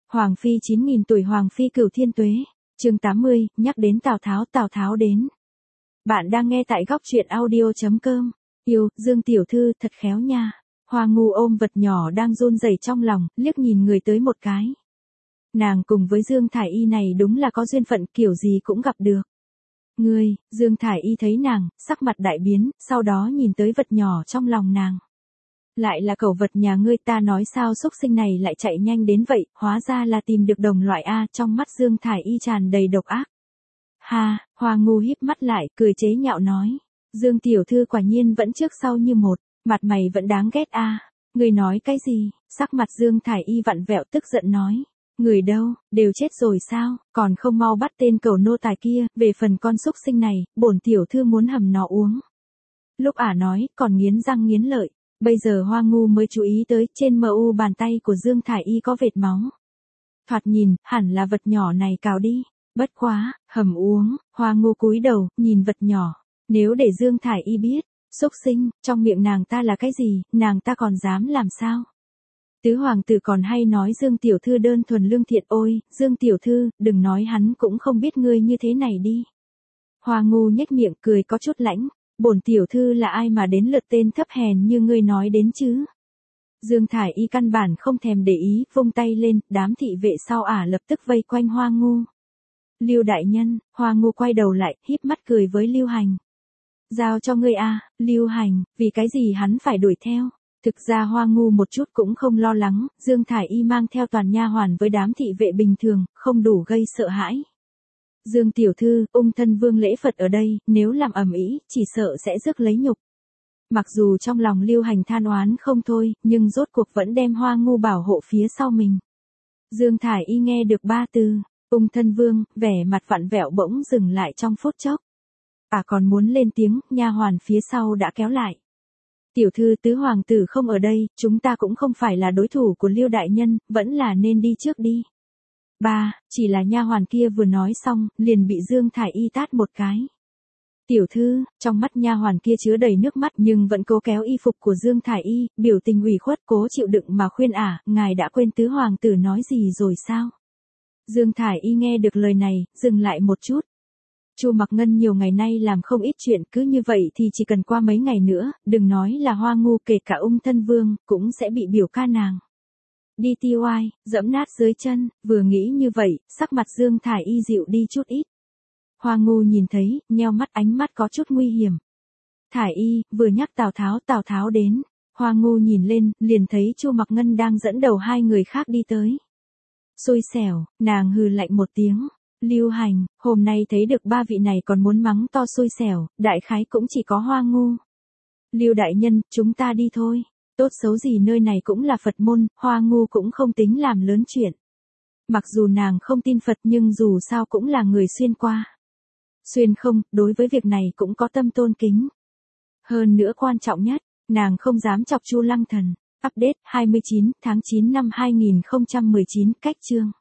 Hoàng phi 9.000 tuổi, Hoàng phi cửu thiên tuế. Chương 80, nhắc đến Tào Tháo đến. Bạn đang nghe tại góc truyện audio.com. Yêu, Dương tiểu thư thật khéo nha. Hoa Ngu ôm vật nhỏ đang run rẩy trong lòng, liếc nhìn người tới một cái. Nàng cùng với Dương Thải Y này đúng là có duyên phận, kiểu gì cũng gặp được. Ngươi, Dương Thải Y thấy nàng, sắc mặt đại biến, sau đó nhìn tới vật nhỏ trong lòng nàng. Lại là cẩu vật nhà ngươi, ta nói sao xúc sinh này lại chạy nhanh đến vậy, hóa ra là tìm được đồng loại a. Trong mắt Dương Thải Y tràn đầy độc ác. Ha, Hoa Ngu híp mắt lại, cười chế nhạo nói. Dương tiểu thư quả nhiên vẫn trước sau như một, mặt mày vẫn đáng ghét a. Ngươi nói cái gì? Sắc mặt Dương Thải Y vặn vẹo tức giận nói. Người đâu, đều chết rồi sao, còn không mau bắt tên cẩu nô tài kia, về phần con xúc sinh này, bổn tiểu thư muốn hầm nó uống. Lúc ả nói, còn nghiến răng nghiến lợi. Bây giờ Hoa Ngu mới chú ý tới, trên mu bàn tay của Dương Thải Y có vệt máu. Thoạt nhìn, hẳn là vật nhỏ này cào đi. Bất quá, hầm uống. Hoa Ngu cúi đầu, nhìn vật nhỏ. Nếu để Dương Thải Y biết, xúc sinh, trong miệng nàng ta là cái gì, nàng ta còn dám làm sao? Tứ hoàng tử còn hay nói Dương tiểu thư đơn thuần lương thiện, ôi, Dương tiểu thư, đừng nói hắn cũng không biết ngươi như thế này đi. Hoa Ngu nhếch miệng cười có chút lãnh. Bổn tiểu thư là ai mà đến lượt tên thấp hèn như ngươi nói đến chứ? Dương Thải Y căn bản không thèm để ý, vung tay lên, đám thị vệ sau ả lập tức vây quanh Hoa Ngu. Lưu đại nhân, Hoa Ngu quay đầu lại, híp mắt cười với Lưu Hành. Giao cho ngươi a. Lưu Hành, vì cái gì hắn phải đuổi theo? Thực ra Hoa Ngu một chút cũng không lo lắng, Dương Thải Y mang theo toàn nha hoàn với đám thị vệ bình thường, không đủ gây sợ hãi. Dương tiểu thư, ung thân vương lễ Phật ở đây, nếu làm ầm ĩ, chỉ sợ sẽ rước lấy nhục. Mặc dù trong lòng Lưu Hành than oán không thôi, nhưng rốt cuộc vẫn đem Hoa Ngu bảo hộ phía sau mình. Dương Thải Y nghe được ba từ, ung thân vương, vẻ mặt vặn vẹo bỗng dừng lại trong phút chốc. Còn muốn lên tiếng, nha hoàn phía sau đã kéo lại. Tiểu thư, tứ hoàng tử không ở đây, chúng ta cũng không phải là đối thủ của Lưu đại nhân, vẫn là nên đi trước đi. Chỉ là nha hoàn kia vừa nói xong, liền bị Dương Thải Y tát một cái. Tiểu thư, trong mắt nha hoàn kia chứa đầy nước mắt nhưng vẫn cố kéo y phục của Dương Thải Y, biểu tình ủy khuất cố chịu đựng mà khuyên ả, ngài đã quên tứ hoàng tử nói gì rồi sao? Dương Thải Y nghe được lời này, dừng lại một chút. Chu Mặc Ngân nhiều ngày nay làm không ít chuyện, cứ như vậy thì chỉ cần qua mấy ngày nữa, đừng nói là Hoa Ngu, kể cả ung thân vương, cũng sẽ bị biểu ca nàng. Đi tiêu ai, dẫm nát dưới chân, vừa nghĩ như vậy, sắc mặt Dương Thải Y dịu đi chút ít. Hoa Ngu nhìn thấy, nheo mắt, ánh mắt có chút nguy hiểm. Thải Y, vừa nhắc Tào Tháo đến. Hoa Ngu nhìn lên, liền thấy Chu Mặc Ngân đang dẫn đầu hai người khác đi tới. Xui xẻo, nàng hừ lạnh một tiếng. Lưu Hành, hôm nay thấy được ba vị này còn muốn mắng to xui xẻo, đại khái cũng chỉ có Hoa Ngu. Lưu đại nhân, chúng ta đi thôi. Tốt xấu gì nơi này cũng là Phật môn, Hoa Ngu cũng không tính làm lớn chuyện. Mặc dù nàng không tin Phật nhưng dù sao cũng là người xuyên qua. Xuyên không, đối với việc này cũng có tâm tôn kính. Hơn nữa quan trọng nhất, nàng không dám chọc Chu Lăng Thần. Update 29 tháng 9 năm 2019, cách chương.